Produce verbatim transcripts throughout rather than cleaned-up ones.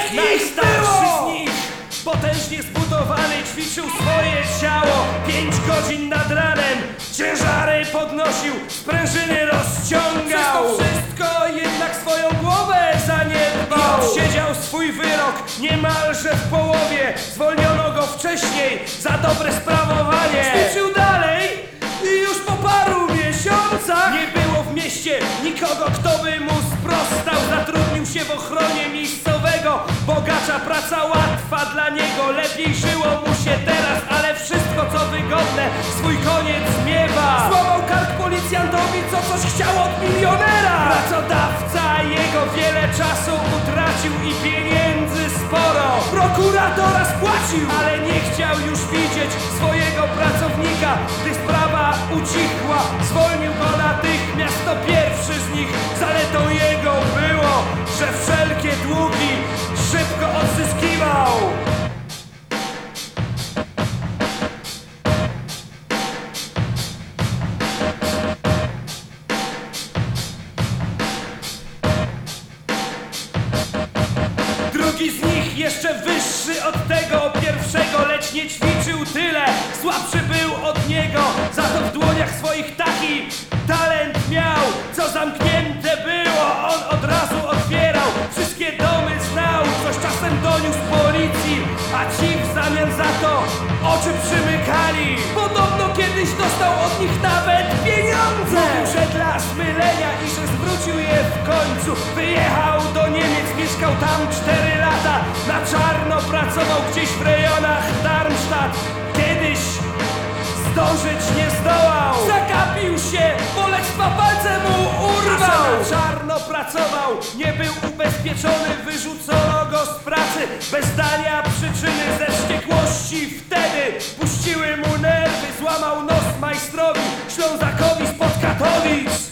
Trzech Najstarszy z nich, potężnie zbudowany, ćwiczył swoje ciało pięć godzin nad ranem. Ciężary podnosił, sprężyny rozciągał. Przez to wszystko jednak swoją głowę zaniedbał. I odsiedział swój wyrok niemalże w połowie. Zwolniono go wcześniej za dobre sprawowanie. Ćwiczył dalej i już po paru miesiącach nie było w mieście nikogo, kto by mu sprostał. Zatrudnił się w ochronie miejscowego bogacza, praca łatwa dla niego. Lepiej żyło mu się teraz, ale wszystko co wygodne swój koniec miewa. Złamał kark policjantowi, co coś chciał od milionera. Pracodawca jego wiele czasu utracił i pieniędzy sporo. Prokuratora spłacił, ale nie chciał już widzieć swojego pracownika. Gdy sprawa ucichła, zwolnił go natychmiast. To pierwszy z nich. Zaletą jego było, że wszelkie długi szybko odzyskiwał. Drugi z nich jeszcze wyższy od tego pierwszego, lecz nie ćwiczył tyle. Słabszy był od niego, za to w dłoniach swoich taki talent miał, co zamknięte było, on od razu otwierał. Wszystkie domy znał, coś czasem doniósł policji, a ci w zamian za to oczy przymykali. Podobno kiedyś dostał od nich nawet pieniądze. Mówił, że dla zmylenia i że zwrócił je w końcu. Wyjechał do Niemiec, mieszkał tam cztery lata. Na czarno pracował gdzieś w rejonach Darmstadt. Kiedyś zdążyć nie zdołał. Zagapił się, bolectwa palce mu urwał. A że na czarno pracował, nie był ubezpieczony. Wyrzucono go z pracy bez dania przyczyny. Ze wściekłości wtedy puściły mu nerwy. Złamał nos majstrowi Ślązakowi spod Katowic.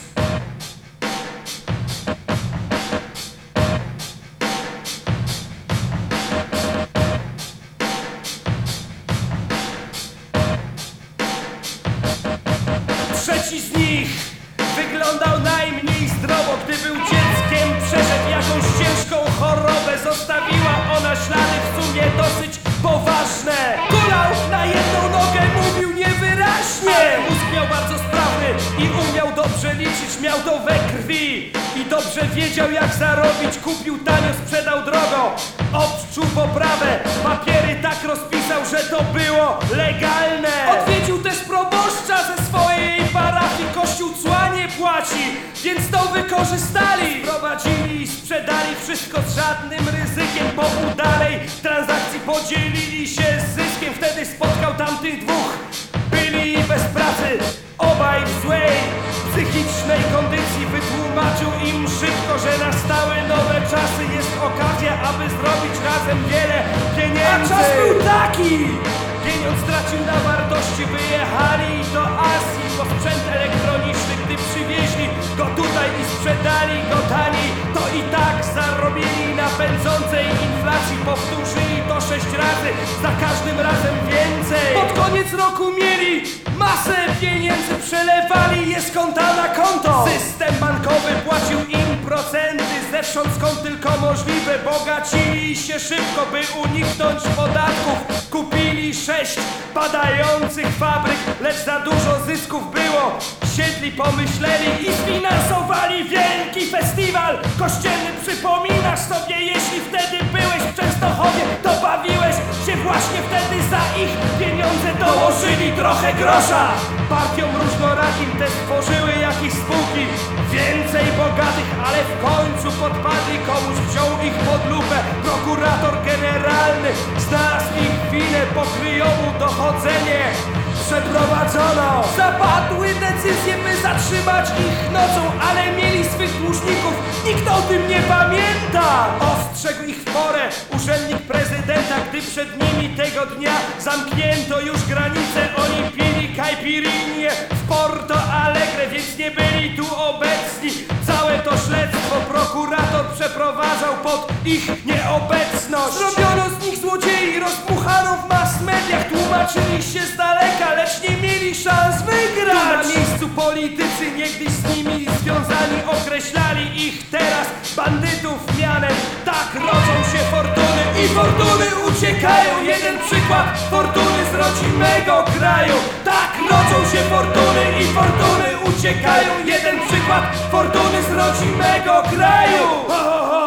Trzeci z nich wyglądał najmniej zdrowo. Gdy był dzieckiem, przeszedł jakąś ciężką chorobę. Zostawiła ona ślady w sumie dosyć poważne. Kulał na jedną nogę, mówił niewyraźnie. Ale mózg miał bardzo sprawny i umiał dobrze liczyć. Miał to we krwi i dobrze wiedział jak zarobić. Kupił tanio, sprzedał drogo. Odczuł poprawę, papiery tak rozpisał, że to było legalne. Odwiedził też proboszcza ze swojej parafii. Kościół cła nie płaci, więc to wykorzystali. Sprowadzili i sprzedali wszystko z żadnym ryzykiem. Po udanej transakcji podzielili się zyskiem. Wtedy spotkał tamtych dwóch. Byli bez pracy, obaj w złej psychicznej kondycji. Wytłumaczył im szybko, że nastały nowe czasy. Jest okazja, aby zrobić razem wiele pieniędzy. A czas był taki! Pieniądz stracił na wartości. Wyjechali do Azji po sprzęt elektroniczny. Gdy przywieźli go tutaj i sprzedali go taniej, to i tak zarobili na pędzącej inflacji. Powtórzyli to sześć razy, za każdym razem więcej. Pod koniec roku mieli masę pieniędzy, przelewali je z konta na konto. System bankowy płacił im procenty zewsząd skąd tylko możliwe. Bogacili się szybko, by uniknąć podatków. Kupili sześć padających fabryk, lecz za dużo zysków było. Siedli, pomyśleli i sfinansowali wielki festiwal kościelny. Przypominasz sobie, jeśli wtedy byłeś w Częstochowie, to bawiłeś się właśnie wtedy. Za ich pieniądze dołożyli trochę grosza. Partiom różnorakim te stworzyły jakieś spółki. Więcej bogatych, ale w końcu podpadli komuś, wziął ich pod lupę. Prokurator generalny znalazł ich winę, pokryją mu dochodzenie. Przeprowadzono. Zapadły decyzje, by zatrzymać ich nocą, ale mieli swych dłużników, nikt o tym nie pamięta. Ostrzegł ich w porę urzędnik prezydenta, gdy przed nimi tego dnia zamknięto już granice. Oni pili caipirinę w Porto Alegre, więc nie byli tu obecni. Całe to śledztwo prokurator przeprowadzał pod ich nieobecność. Zrobiono z nich złodziei, rozpuchano w mass mediach. Tłumaczyli się z daleka, lecz nie mieli szans wygrać. Tu na miejscu politycy niegdyś z nimi związani określali ich teraz bandytów mianem. Tak rodzą się fortuny. i fortuny uciekają. Jeden przykład fortuny z rodzimego kraju. Tak rodzą się fortuny i fortuny uciekają. Jeden przykład fortuny z rodzimego kraju. Ho, ho, ho.